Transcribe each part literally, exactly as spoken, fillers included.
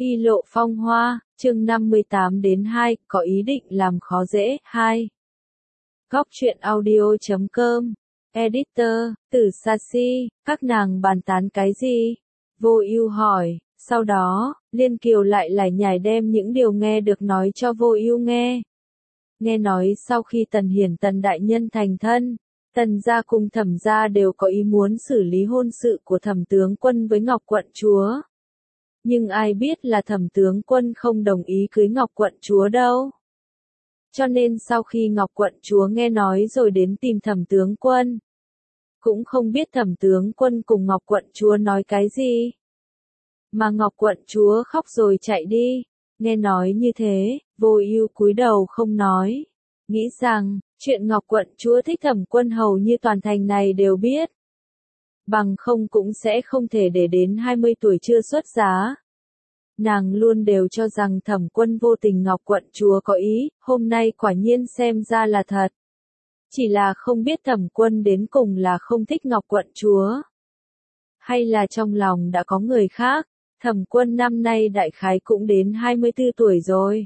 Y lộ phong hoa, chương năm mươi tám đến hai, có ý định làm khó dễ, hai. Góc truyện audio chấm com, Editor, Tử Sashi, các nàng bàn tán cái gì? Vô Ưu hỏi, sau đó, Liên Kiều lại lải nhải đem những điều nghe được nói cho Vô Ưu nghe. Nghe nói sau khi Tần Hiển Tần đại nhân thành thân, Tần gia cùng Thẩm gia đều có ý muốn xử lý hôn sự của Thẩm tướng quân với Ngọc quận chúa. Nhưng ai biết là Thẩm tướng quân không đồng ý cưới Ngọc quận chúa đâu. Cho nên sau khi Ngọc quận chúa nghe nói rồi đến tìm Thẩm tướng quân. Cũng không biết Thẩm tướng quân cùng Ngọc quận chúa nói cái gì. Mà Ngọc quận chúa khóc rồi chạy đi. Nghe nói như thế, Vô Ưu cúi đầu không nói. Nghĩ rằng, chuyện Ngọc quận chúa thích Thẩm quân hầu như toàn thành này đều biết. Bằng không cũng sẽ không thể để đến hai mươi tuổi chưa xuất giá. Nàng luôn đều cho rằng Thẩm quân vô tình Ngọc quận chúa có ý, hôm nay quả nhiên xem ra là thật. Chỉ là không biết Thẩm quân đến cùng là không thích Ngọc quận chúa. Hay là trong lòng đã có người khác, Thẩm quân năm nay đại khái cũng đến hai mươi tư tuổi rồi.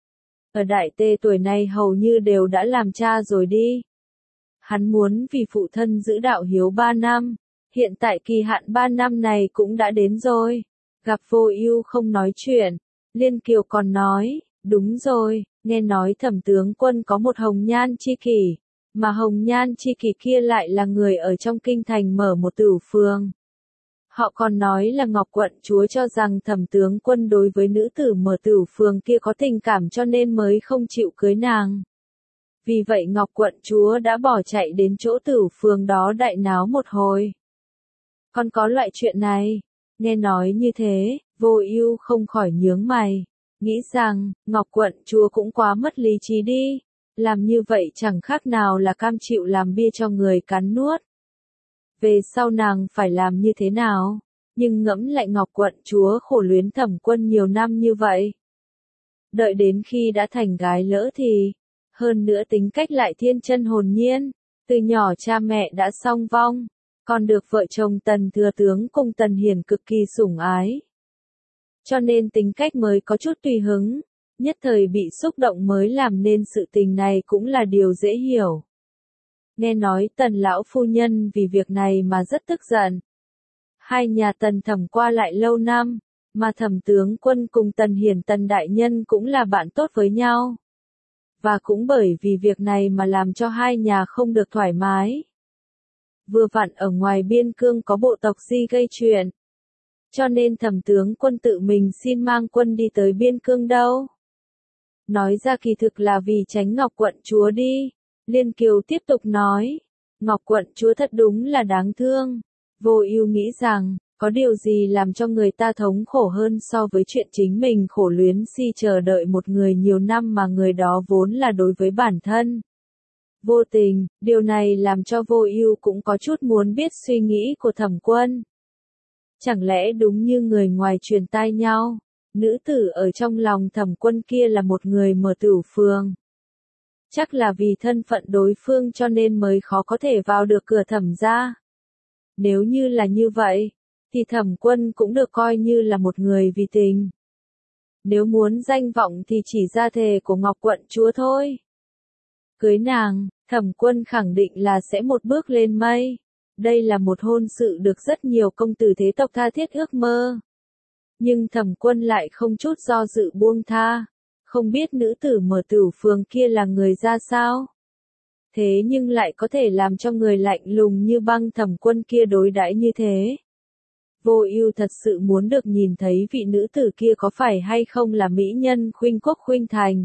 Ở đại tê tuổi này hầu như đều đã làm cha rồi đi. Hắn muốn vì phụ thân giữ đạo hiếu ba năm, hiện tại kỳ hạn ba năm này cũng đã đến rồi. Gặp Vô Ưu không nói chuyện, Liên Kiều còn nói, đúng rồi, nghe nói Thẩm tướng quân có một hồng nhan chi kỷ, mà hồng nhan chi kỷ kia lại là người ở trong kinh thành mở một tửu phường. Họ còn nói là Ngọc quận chúa cho rằng Thẩm tướng quân đối với nữ tử mở tửu phường kia có tình cảm cho nên mới không chịu cưới nàng. Vì vậy Ngọc quận chúa đã bỏ chạy đến chỗ tửu phường đó đại náo một hồi. Còn có loại chuyện này, nghe nói như thế, Vô Ưu không khỏi nhướng mày, nghĩ rằng, Ngọc quận chúa cũng quá mất lý trí đi, làm như vậy chẳng khác nào là cam chịu làm bia cho người cắn nuốt. Về sau nàng phải làm như thế nào? Nhưng ngẫm lại Ngọc quận chúa khổ luyến Thẩm quân nhiều năm như vậy. Đợi đến khi đã thành gái lỡ thì, hơn nữa tính cách lại thiên chân hồn nhiên, từ nhỏ cha mẹ đã song vong, còn được vợ chồng Tần thừa tướng cùng Tần Hiển cực kỳ sủng ái. Cho nên tính cách mới có chút tùy hứng, nhất thời bị xúc động mới làm nên sự tình này cũng là điều dễ hiểu. Nghe nói Tần lão phu nhân vì việc này mà rất tức giận. Hai nhà Tần Thẩm qua lại lâu năm, mà Thẩm tướng quân cùng Tần Hiển Tần đại nhân cũng là bạn tốt với nhau. Và cũng bởi vì việc này mà làm cho hai nhà không được thoải mái. Vừa vặn ở ngoài biên cương có bộ tộc Di gây chuyện. Cho nên Thẩm tướng quân tự mình xin mang quân đi tới biên cương đâu. Nói ra kỳ thực là vì tránh Ngọc quận chúa đi. Liên Kiều tiếp tục nói, Ngọc quận chúa thật đúng là đáng thương. Vô Ưu nghĩ rằng, có điều gì làm cho người ta thống khổ hơn so với chuyện chính mình khổ luyến si chờ đợi một người nhiều năm mà người đó vốn là đối với bản thân. Vô tình, điều này làm cho Vô Ưu cũng có chút muốn biết suy nghĩ của Thẩm quân. Chẳng lẽ đúng như người ngoài truyền tai nhau, nữ tử ở trong lòng Thẩm quân kia là một người mở tửu phường. Chắc là vì thân phận đối phương cho nên mới khó có thể vào được cửa Thẩm gia. Nếu như là như vậy, thì Thẩm quân cũng được coi như là một người vì tình. Nếu muốn danh vọng thì chỉ ra thề của Ngọc quận chúa thôi. Cưới nàng, Thẩm quân khẳng định là sẽ một bước lên mây. Đây là một hôn sự được rất nhiều công tử thế tộc tha thiết ước mơ. Nhưng Thẩm quân lại không chút do dự buông tha. Không biết nữ tử mở tửu phường kia là người ra sao? Thế nhưng lại có thể làm cho người lạnh lùng như băng Thẩm quân kia đối đãi như thế. Vô Ưu thật sự muốn được nhìn thấy vị nữ tử kia có phải hay không là mỹ nhân khuynh quốc khuynh thành.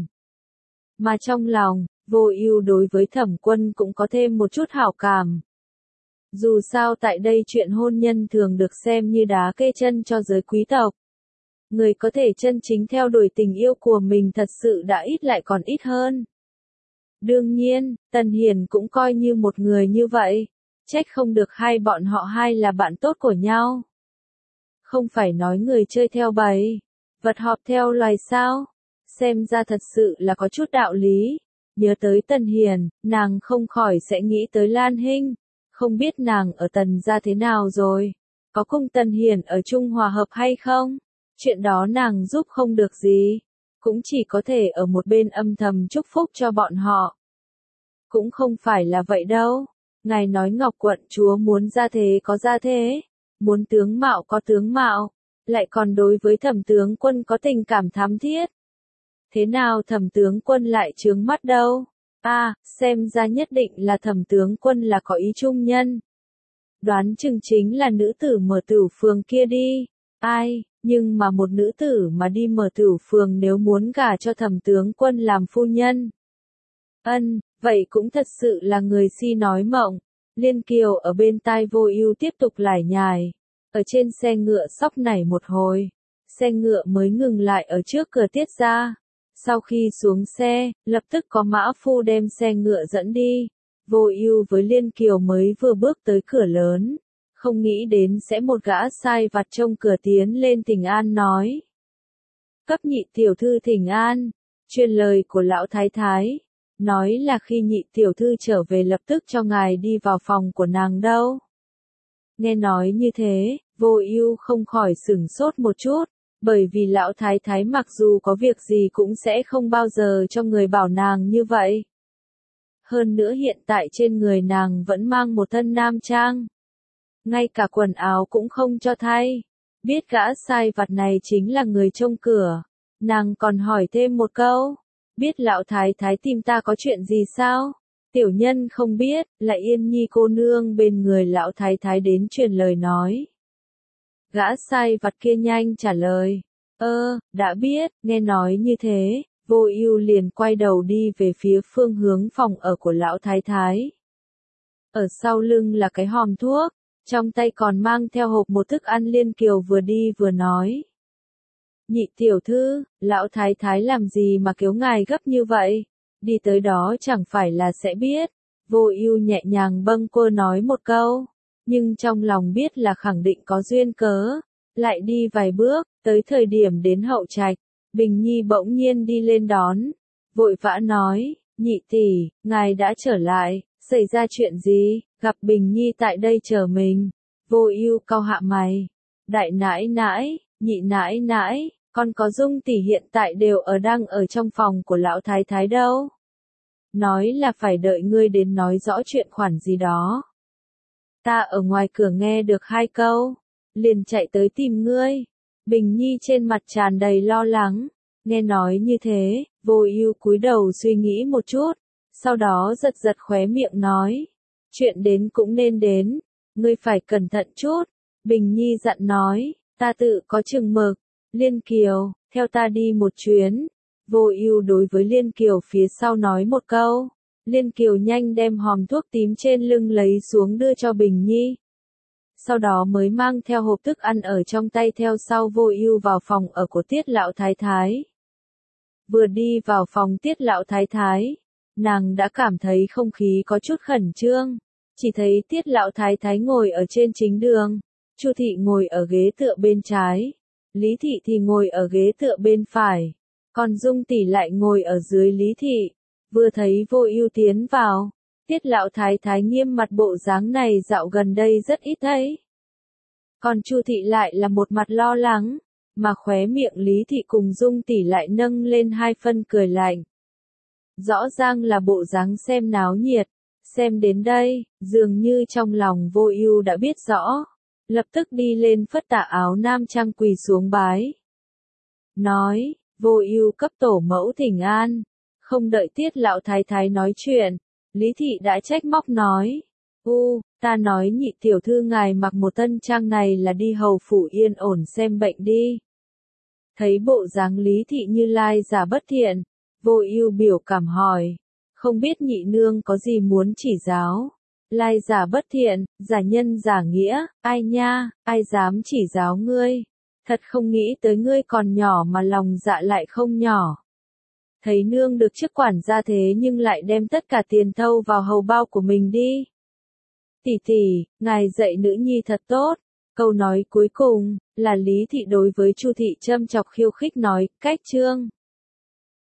Mà trong lòng, Vô Ưu đối với Thẩm quân cũng có thêm một chút hảo cảm. Dù sao tại đây chuyện hôn nhân thường được xem như đá kê chân cho giới quý tộc. Người có thể chân chính theo đuổi tình yêu của mình thật sự đã ít lại còn ít hơn. Đương nhiên, Tần Hiển cũng coi như một người như vậy. Trách không được hai bọn họ hai là bạn tốt của nhau. Không phải nói người chơi theo bầy, vật họp theo loài sao. Xem ra thật sự là có chút đạo lý. Nhớ tới Tần Hiển, nàng không khỏi sẽ nghĩ tới Lan Hinh. Không biết nàng ở Tần gia thế nào rồi. Có cùng Tần Hiển ở chung hòa hợp hay không? Chuyện đó nàng giúp không được gì, cũng chỉ có thể ở một bên âm thầm chúc phúc cho bọn họ. Cũng không phải là vậy đâu, ngài nói Ngọc quận chúa muốn ra thế có ra thế, muốn tướng mạo có tướng mạo, lại còn đối với Thẩm tướng quân có tình cảm thắm thiết. Thế nào Thẩm tướng quân lại chướng mắt đâu? À, xem ra nhất định là Thẩm tướng quân là có ý trung nhân. Đoán chừng chính là nữ tử mở tửu phường kia đi. Ai, nhưng mà một nữ tử mà đi mở tửu phường nếu muốn gả cho Thẩm tướng quân làm phu nhân. Ân, vậy cũng thật sự là người si nói mộng. Liên Kiều ở bên tai Vô Ưu tiếp tục lải nhải. Ở trên xe ngựa sóc nảy một hồi. Xe ngựa mới ngừng lại ở trước cửa Tiết gia. Sau khi xuống xe, lập tức có mã phu đem xe ngựa dẫn đi. Vô Ưu với Liên Kiều mới vừa bước tới cửa lớn, không nghĩ đến sẽ một gã sai vặt trông cửa tiến lên thỉnh an nói. Cấp nhị tiểu thư thỉnh an, truyền lời của lão thái thái, nói là khi nhị tiểu thư trở về lập tức cho ngài đi vào phòng của nàng đâu. Nghe nói như thế, Vô Ưu không khỏi sửng sốt một chút, bởi vì lão thái thái mặc dù có việc gì cũng sẽ không bao giờ cho người bảo nàng như vậy. Hơn nữa hiện tại trên người nàng vẫn mang một thân nam trang. Ngay cả quần áo cũng không cho thay. Biết gã sai vặt này chính là người trông cửa. Nàng còn hỏi thêm một câu. Biết lão thái thái tìm ta có chuyện gì sao? Tiểu nhân không biết, là Yên Nhi cô nương bên người lão thái thái đến truyền lời nói. Gã sai vặt kia nhanh trả lời. Ơ, đã biết, nghe nói như thế. Vô Ưu liền quay đầu đi về phía phương hướng phòng ở của lão thái thái. Ở sau lưng là cái hòm thuốc, trong tay còn mang theo hộp một thức ăn. Liên Kiều vừa đi vừa nói. Nhị tiểu thư, lão thái thái làm gì mà kéo ngài gấp như vậy? Đi tới đó chẳng phải là sẽ biết. Vô Ưu nhẹ nhàng bâng quơ nói một câu, nhưng trong lòng biết là khẳng định có duyên cớ, lại đi vài bước, tới thời điểm đến hậu trạch. Bình Nhi bỗng nhiên đi lên đón, vội vã nói, nhị tỷ, ngài đã trở lại, xảy ra chuyện gì, gặp Bình Nhi tại đây chờ mình. Vô Ưu cau hạ mày, đại nãi nãi, nhị nãi nãi, con có Dung tỷ hiện tại đều ở đang ở trong phòng của lão thái thái đâu. Nói là phải đợi ngươi đến nói rõ chuyện khoản gì đó. Ta ở ngoài cửa nghe được hai câu, liền chạy tới tìm ngươi. Bình Nhi trên mặt tràn đầy lo lắng, nghe nói như thế, Vô Ưu cúi đầu suy nghĩ một chút, sau đó giật giật khóe miệng nói, chuyện đến cũng nên đến, ngươi phải cẩn thận chút. Bình Nhi dặn nói, ta tự có chừng mực. Liên Kiều, theo ta đi một chuyến. Vô Ưu đối với Liên Kiều phía sau nói một câu. Liên Kiều nhanh đem hòm thuốc tím trên lưng lấy xuống đưa cho Bình Nhi. Sau đó mới mang theo hộp thức ăn ở trong tay theo sau Vô Ưu vào phòng ở của Tiết lão thái thái. Vừa đi vào phòng Tiết lão thái thái, nàng đã cảm thấy không khí có chút khẩn trương, chỉ thấy Tiết lão thái thái ngồi ở trên chính đường, Chu thị ngồi ở ghế tựa bên trái, Lý thị thì ngồi ở ghế tựa bên phải, còn Dung tỷ lại ngồi ở dưới Lý thị. Vừa thấy Vô Ưu tiến vào, Tiết lão thái thái nghiêm mặt, bộ dáng này dạo gần đây rất ít thấy. Còn Chu thị lại là một mặt lo lắng, mà khóe miệng Lý thị cùng Dung tỷ lại nâng lên hai phân cười lạnh. Rõ ràng là bộ dáng xem náo nhiệt, xem đến đây, dường như trong lòng Vô Ưu đã biết rõ, lập tức đi lên phất tà áo nam trang quỳ xuống bái. Nói, Vô Ưu cấp tổ mẫu thỉnh an. Không đợi Tiết lão thái thái nói chuyện, Lý thị đã trách móc nói, u, ta nói nhị tiểu thư ngài mặc một tân trang này là đi hầu phủ yên ổn xem bệnh đi. Thấy bộ dáng Lý thị như lai giả bất thiện, Vô Ưu biểu cảm hỏi, không biết nhị nương có gì muốn chỉ giáo. Lai giả bất thiện, giả nhân giả nghĩa, ai nha, ai dám chỉ giáo ngươi. Thật không nghĩ tới ngươi còn nhỏ mà lòng dạ lại không nhỏ. Thấy nương được chức quản gia thế nhưng lại đem tất cả tiền thâu vào hầu bao của mình đi. Tỷ tỷ, ngài dạy nữ nhi thật tốt. Câu nói cuối cùng là Lý thị đối với Chu thị châm chọc khiêu khích nói, cách trương.